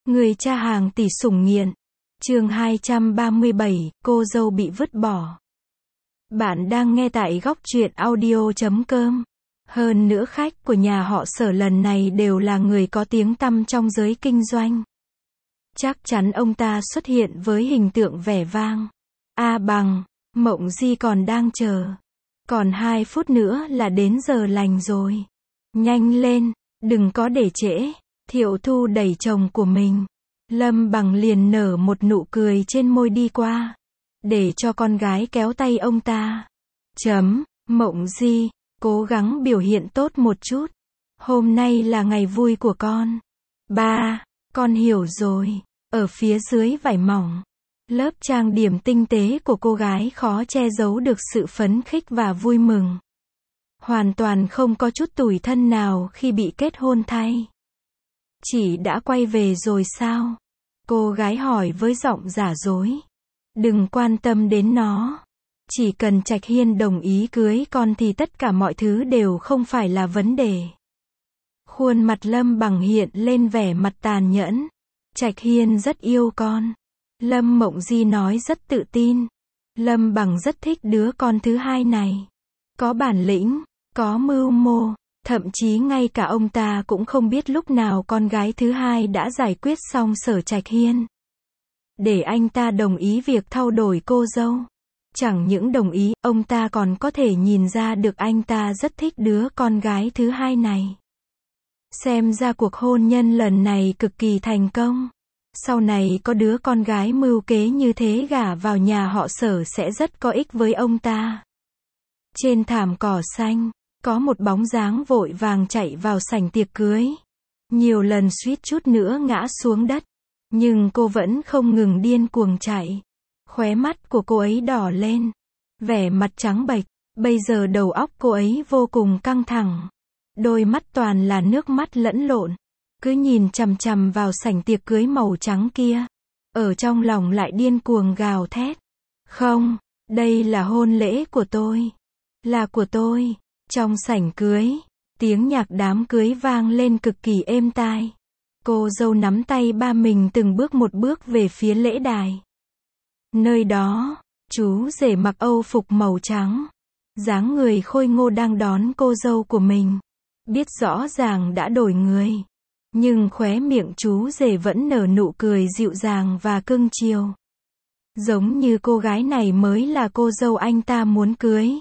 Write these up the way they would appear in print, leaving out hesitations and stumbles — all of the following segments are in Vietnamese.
Người cha hàng tỷ sủng nghiện. Chương 237, cô dâu bị vứt bỏ. Bạn đang nghe tại góc truyện audio.com. Hơn nữa khách của nhà họ Sở lần này đều là người có tiếng tăm trong giới kinh doanh. Chắc chắn ông ta xuất hiện với hình tượng vẻ vang. Bằng, Mộng Di còn đang chờ. Còn 2 phút nữa là đến giờ lành rồi. Nhanh lên, đừng có để trễ. Thiệu Thu đẩy chồng của mình. Lâm Bằng liền nở một nụ cười trên môi đi qua. Để cho con gái kéo tay ông ta. Mộng Di, cố gắng biểu hiện tốt một chút. Hôm nay là ngày vui của con. Ba, con hiểu rồi. Ở phía dưới vải mỏng. Lớp trang điểm tinh tế của cô gái khó che giấu được sự phấn khích và vui mừng. Hoàn toàn không có chút tủi thân nào khi bị kết hôn thay. Chị đã quay về rồi sao? Cô gái hỏi với giọng giả dối. Đừng quan tâm đến nó. Chỉ cần Trạch Hiên đồng ý cưới con thì tất cả mọi thứ đều không phải là vấn đề. Khuôn mặt Lâm Bằng hiện lên vẻ mặt tàn nhẫn. Trạch Hiên rất yêu con. Lâm Mộng Di nói rất tự tin. Lâm Bằng rất thích đứa con thứ hai này. Có bản lĩnh, có mưu mô. Thậm chí ngay cả ông ta cũng không biết lúc nào con gái thứ hai đã giải quyết xong Sở Trạch Hiên. Để anh ta đồng ý việc thao đổi cô dâu. Chẳng những đồng ý, ông ta còn có thể nhìn ra được anh ta rất thích đứa con gái thứ hai này. Xem ra cuộc hôn nhân lần này cực kỳ thành công. Sau này có đứa con gái mưu kế như thế gả vào nhà họ Sở sẽ rất có ích với ông ta. Trên thảm cỏ xanh, có một bóng dáng vội vàng chạy vào sảnh tiệc cưới. Nhiều lần suýt chút nữa ngã xuống đất. Nhưng cô vẫn không ngừng điên cuồng chạy. Khóe mắt của cô ấy đỏ lên. Vẻ mặt trắng bệch. Bây giờ đầu óc cô ấy vô cùng căng thẳng. Đôi mắt toàn là nước mắt lẫn lộn. Cứ nhìn chằm chằm vào sảnh tiệc cưới màu trắng kia. Ở trong lòng lại điên cuồng gào thét. Không, đây là hôn lễ của tôi. Là của tôi. Trong sảnh cưới, tiếng nhạc đám cưới vang lên cực kỳ êm tai. Cô dâu nắm tay ba mình từng một bước về phía lễ đài. Nơi đó, chú rể mặc âu phục màu trắng. Dáng người khôi ngô đang đón cô dâu của mình. Biết rõ ràng đã đổi người. Nhưng khóe miệng chú rể vẫn nở nụ cười dịu dàng và cưng chiều. Giống như cô gái này mới là cô dâu anh ta muốn cưới.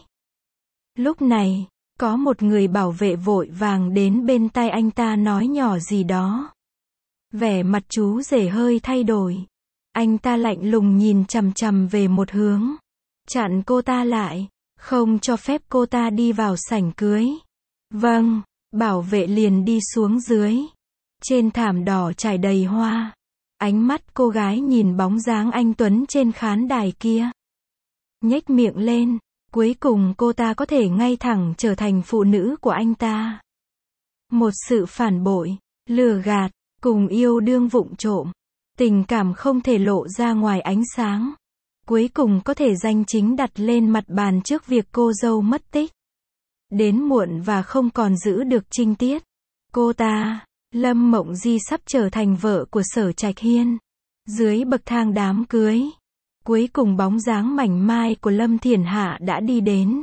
Lúc này, có một người bảo vệ vội vàng đến bên tai anh ta nói nhỏ gì đó. Vẻ mặt chú rể hơi thay đổi. Anh ta lạnh lùng nhìn chằm chằm về một hướng. Chặn cô ta lại. Không cho phép cô ta đi vào sảnh cưới. Vâng, bảo vệ liền đi xuống dưới. Trên thảm đỏ trải đầy hoa. Ánh mắt cô gái nhìn bóng dáng anh Tuấn trên khán đài kia. Nhếch miệng lên. Cuối cùng cô ta có thể ngay thẳng trở thành phụ nữ của anh ta. Một sự phản bội, lừa gạt, cùng yêu đương vụng trộm. Tình cảm không thể lộ ra ngoài ánh sáng. Cuối cùng có thể danh chính đặt lên mặt bàn trước việc cô dâu mất tích. Đến muộn và không còn giữ được trinh tiết. Cô ta, Lâm Mộng Di sắp trở thành vợ của Sở Trạch Hiên. Dưới bậc thang đám cưới. Cuối cùng bóng dáng mảnh mai của Lâm Thiển Hạ đã đi đến.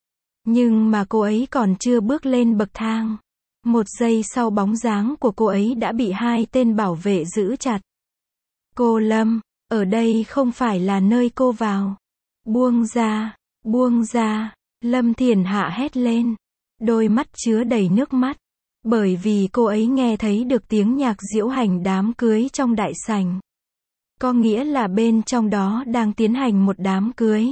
Nhưng mà cô ấy còn chưa bước lên bậc thang. Một giây sau bóng dáng của cô ấy đã bị 2 tên bảo vệ giữ chặt. Cô Lâm, ở đây không phải là nơi cô vào. Buông ra, buông ra. Lâm Thiển Hạ hét lên. Đôi mắt chứa đầy nước mắt. Bởi vì cô ấy nghe thấy được tiếng nhạc diễu hành đám cưới trong đại sảnh. Có nghĩa là bên trong đó đang tiến hành một đám cưới.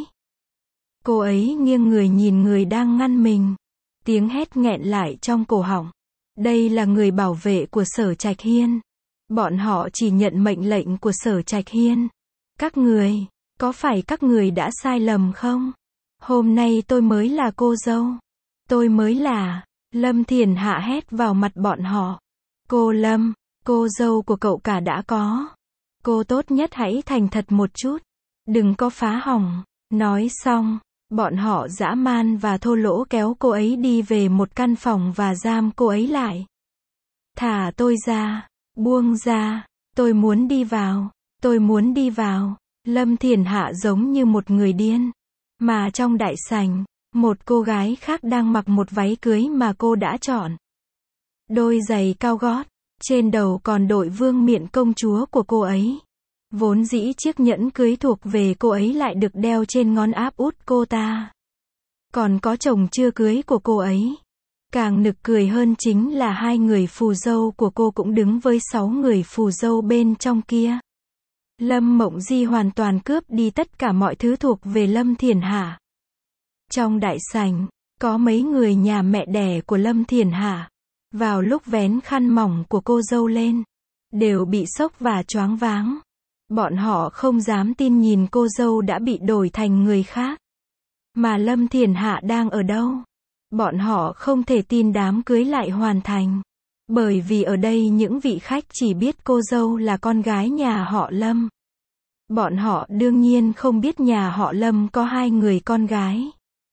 Cô ấy nghiêng người nhìn người đang ngăn mình. Tiếng hét nghẹn lại trong cổ họng. Đây là người bảo vệ của Sở Trạch Hiên. Bọn họ chỉ nhận mệnh lệnh của Sở Trạch Hiên. Các người, có phải các người đã sai lầm không? Hôm nay tôi mới là cô dâu. Tôi mới là. Lâm Thiển Hạ hét vào mặt bọn họ. Cô Lâm, cô dâu của cậu cả đã có. Cô tốt nhất hãy thành thật một chút. Đừng có phá hỏng. Nói xong, bọn họ dã man và thô lỗ kéo cô ấy đi về một căn phòng và giam cô ấy lại. Thả tôi ra. Buông ra. Tôi muốn đi vào. Tôi muốn đi vào. Lâm Thiển Hạ giống như một người điên. Mà trong đại sảnh, một cô gái khác đang mặc một váy cưới mà cô đã chọn. Đôi giày cao gót, trên đầu còn đội vương miện công chúa của cô ấy. Vốn dĩ chiếc nhẫn cưới thuộc về cô ấy lại được đeo trên ngón áp út cô ta. Còn có chồng chưa cưới của cô ấy. Càng nực cười hơn chính là 2 người phù dâu của cô cũng đứng với 6 người phù dâu bên trong kia. Lâm Mộng Di hoàn toàn cướp đi tất cả mọi thứ thuộc về Lâm Thiển Hạ. Trong đại sảnh, có mấy người nhà mẹ đẻ của Lâm Thiển Hạ. Vào lúc vén khăn mỏng của cô dâu lên, đều bị sốc và choáng váng. Bọn họ không dám tin nhìn cô dâu đã bị đổi thành người khác. Mà Lâm Thiển Hạ đang ở đâu? Bọn họ không thể tin đám cưới lại hoàn thành. Bởi vì ở đây những vị khách chỉ biết cô dâu là con gái nhà họ Lâm. Bọn họ đương nhiên không biết nhà họ Lâm có 2 người con gái.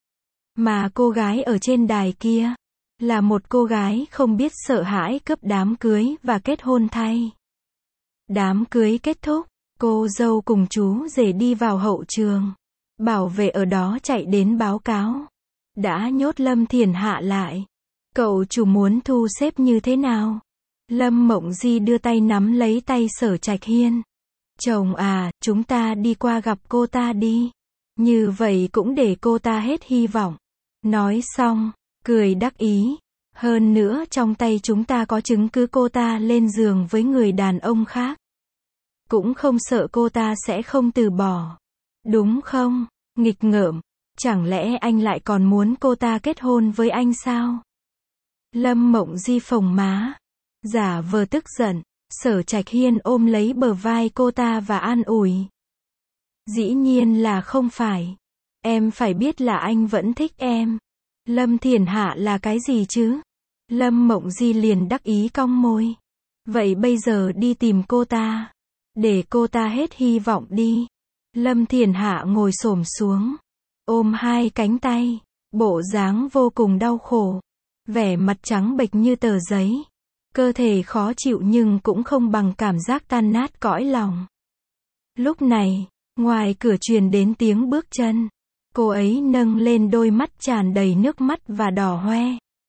Mà cô gái ở trên đài kia, là một cô gái không biết sợ hãi cướp đám cưới và kết hôn thay. Đám cưới kết thúc, cô dâu cùng chú rể đi vào hậu trường. Bảo vệ ở đó chạy đến báo cáo. Đã nhốt Lâm Thiển Hạ lại. Cậu chủ muốn thu xếp như thế nào? Lâm Mộng Di đưa tay nắm lấy tay Sở Trạch Hiên. Chồng à, chúng ta đi qua gặp cô ta đi. Như vậy cũng để cô ta hết hy vọng. Nói xong, cười đắc ý. Hơn nữa trong tay chúng ta có chứng cứ cô ta lên giường với người đàn ông khác. Cũng không sợ cô ta sẽ không từ bỏ. Đúng không? Nghịch ngợm. Chẳng lẽ anh lại còn muốn cô ta kết hôn với anh sao? Lâm Mộng Di phồng má. Giả vờ tức giận. Sở Trạch Hiên ôm lấy bờ vai cô ta và an ủi. Dĩ nhiên là không phải. Em phải biết là anh vẫn thích em. Lâm Thiển Hạ là cái gì chứ? Lâm Mộng Di liền đắc ý cong môi. Vậy bây giờ đi tìm cô ta. Để cô ta hết hy vọng đi. Lâm Thiển Hạ ngồi xổm xuống. Ôm 2 cánh tay. Bộ dáng vô cùng đau khổ. Vẻ mặt trắng bệch như tờ giấy. Cơ thể khó chịu nhưng cũng không bằng cảm giác tan nát cõi lòng. Lúc này, ngoài cửa truyền đến tiếng bước chân. Cô ấy nâng lên đôi mắt tràn đầy nước mắt và đỏ hoe.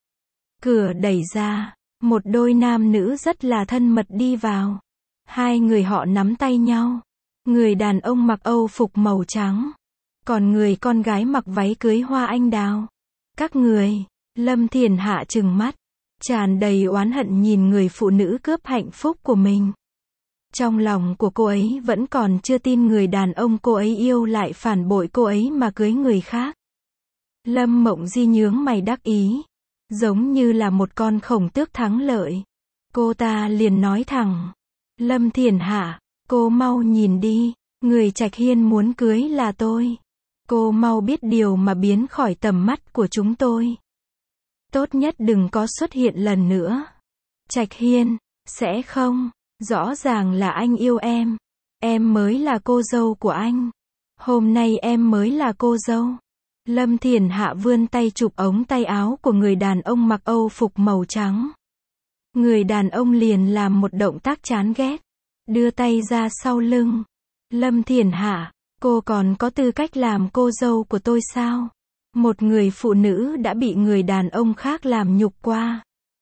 Cửa đẩy ra, một đôi nam nữ rất là thân mật đi vào. 2 người họ nắm tay nhau. Người đàn ông mặc Âu phục màu trắng. Còn người con gái mặc váy cưới hoa anh đào. Các người, Lâm Thiển Hạ trừng mắt. Tràn đầy oán hận nhìn người phụ nữ cướp hạnh phúc của mình. Trong lòng của cô ấy vẫn còn chưa tin người đàn ông cô ấy yêu lại phản bội cô ấy mà cưới người khác. Lâm Mộng Di nhướng mày đắc ý. Giống như là một con khổng tước thắng lợi. Cô ta liền nói thẳng. Lâm Thiển Hạ, cô mau nhìn đi. Người Trạch Hiên muốn cưới là tôi. Cô mau biết điều mà biến khỏi tầm mắt của chúng tôi. Tốt nhất đừng có xuất hiện lần nữa. Trạch Hiên, sẽ không. Rõ ràng là anh yêu em. Em mới là cô dâu của anh. Hôm nay em mới là cô dâu. Lâm Thiển Hạ vươn tay chụp ống tay áo của người đàn ông mặc Âu phục màu trắng. Người đàn ông liền làm một động tác chán ghét. Đưa tay ra sau lưng. Lâm Thiển Hạ, cô còn có tư cách làm cô dâu của tôi sao? Một người phụ nữ đã bị người đàn ông khác làm nhục qua.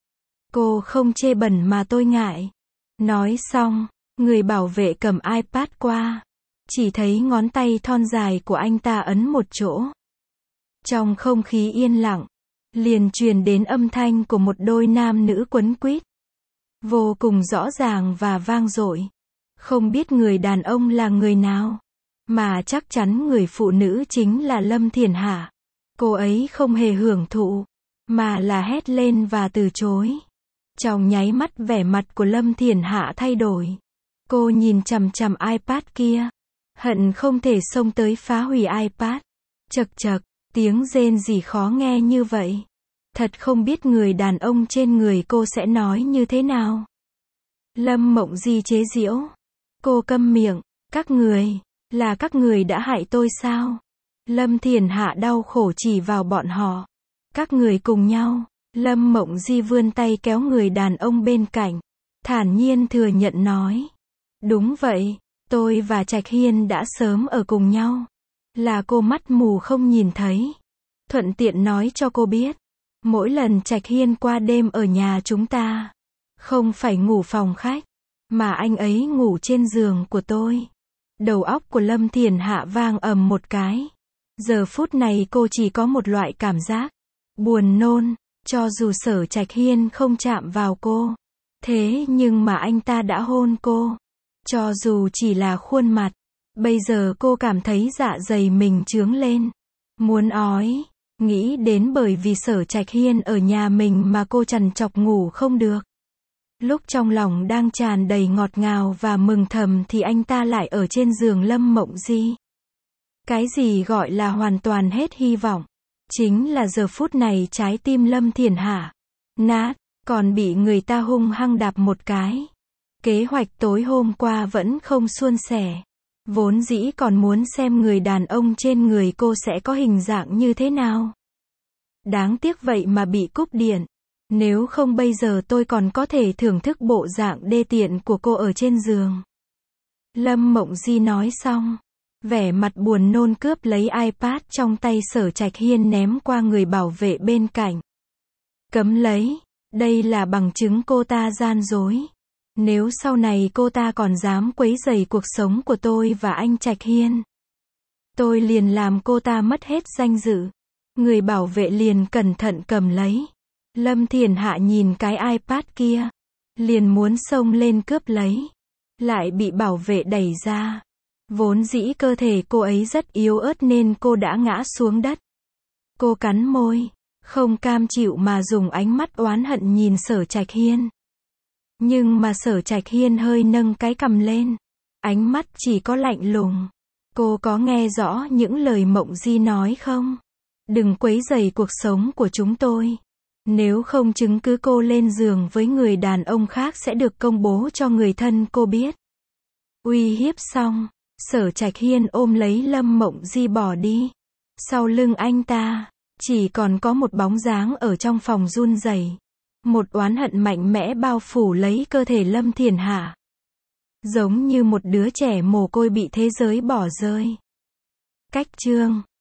Cô không chê bẩn mà tôi ngại. Nói xong, người bảo vệ cầm iPad qua. Chỉ thấy ngón tay thon dài của anh ta ấn một chỗ. Trong không khí yên lặng, liền truyền đến âm thanh của một đôi nam nữ quấn quýt. Vô cùng rõ ràng và vang dội. Không biết người đàn ông là người nào, mà chắc chắn người phụ nữ chính là Lâm Thiển Hạ. Cô ấy không hề hưởng thụ, mà là hét lên và từ chối. Trong nháy mắt vẻ mặt của Lâm Thiển Hạ thay đổi. Cô nhìn chằm chằm iPad kia. Hận không thể xông tới phá hủy iPad. Chậc chậc, tiếng rên rỉ khó nghe như vậy. Thật không biết người đàn ông trên người cô sẽ nói như thế nào. Lâm Mộng Di chế giễu. Cô câm miệng, là các người đã hại tôi sao? Lâm Thiển Hạ đau khổ chỉ vào bọn họ. Các người cùng nhau. Lâm Mộng Di vươn tay kéo người đàn ông bên cạnh. Thản nhiên thừa nhận nói. Đúng vậy, tôi và Trạch Hiên đã sớm ở cùng nhau. Là cô mắt mù không nhìn thấy. Thuận tiện nói cho cô biết. Mỗi lần Trạch Hiên qua đêm ở nhà chúng ta, không phải ngủ phòng khách, mà anh ấy ngủ trên giường của tôi. Đầu óc của Lâm Thiển Hạ vang ầm một cái. Giờ phút này cô chỉ có một loại cảm giác buồn nôn, cho dù Sở Trạch Hiên không chạm vào cô. Thế nhưng mà anh ta đã hôn cô. Cho dù chỉ là khuôn mặt. Bây giờ cô cảm thấy dạ dày mình chướng lên. Muốn ói. Nghĩ đến bởi vì Sở Trạch Hiên ở nhà mình mà cô trằn trọc ngủ không được. Lúc trong lòng đang tràn đầy ngọt ngào và mừng thầm thì anh ta lại ở trên giường Lâm Mộng Di. Cái gì gọi là hoàn toàn hết hy vọng? Chính là giờ phút này trái tim Lâm Thiển Hạ nát, còn bị người ta hung hăng đạp một cái. Kế hoạch tối hôm qua vẫn không suôn sẻ. Vốn dĩ còn muốn xem người đàn ông trên người cô sẽ có hình dạng như thế nào. Đáng tiếc vậy mà bị cúp điện. Nếu không bây giờ tôi còn có thể thưởng thức bộ dạng đê tiện của cô ở trên giường. Lâm Mộng Di nói xong, vẻ mặt buồn nôn cướp lấy iPad trong tay Sở Trạch Hiên ném qua người bảo vệ bên cạnh. Cấm lấy, đây là bằng chứng cô ta gian dối. Nếu sau này cô ta còn dám quấy rầy cuộc sống của tôi và anh Trạch Hiên, tôi liền làm cô ta mất hết danh dự. Người bảo vệ liền cẩn thận cầm lấy. Lâm Thiển Hạ nhìn cái iPad kia, liền muốn xông lên cướp lấy, lại bị bảo vệ đẩy ra. Vốn dĩ cơ thể cô ấy rất yếu ớt nên cô đã ngã xuống đất. Cô cắn môi, không cam chịu mà dùng ánh mắt oán hận nhìn Sở Trạch Hiên. Nhưng mà Sở Trạch Hiên hơi nâng cái cằm lên, ánh mắt chỉ có lạnh lùng. Cô có nghe rõ những lời Mộng Di nói không? Đừng quấy rầy cuộc sống của chúng tôi. Nếu không chứng cứ cô lên giường với người đàn ông khác sẽ được công bố cho người thân cô biết. Uy hiếp xong, Sở Trạch Hiên ôm lấy Lâm Mộng Di bỏ đi. Sau lưng anh ta, chỉ còn có một bóng dáng ở trong phòng run rẩy. Một oán hận mạnh mẽ bao phủ lấy cơ thể Lâm Thiển Hạ. Giống như một đứa trẻ mồ côi bị thế giới bỏ rơi. Cách chương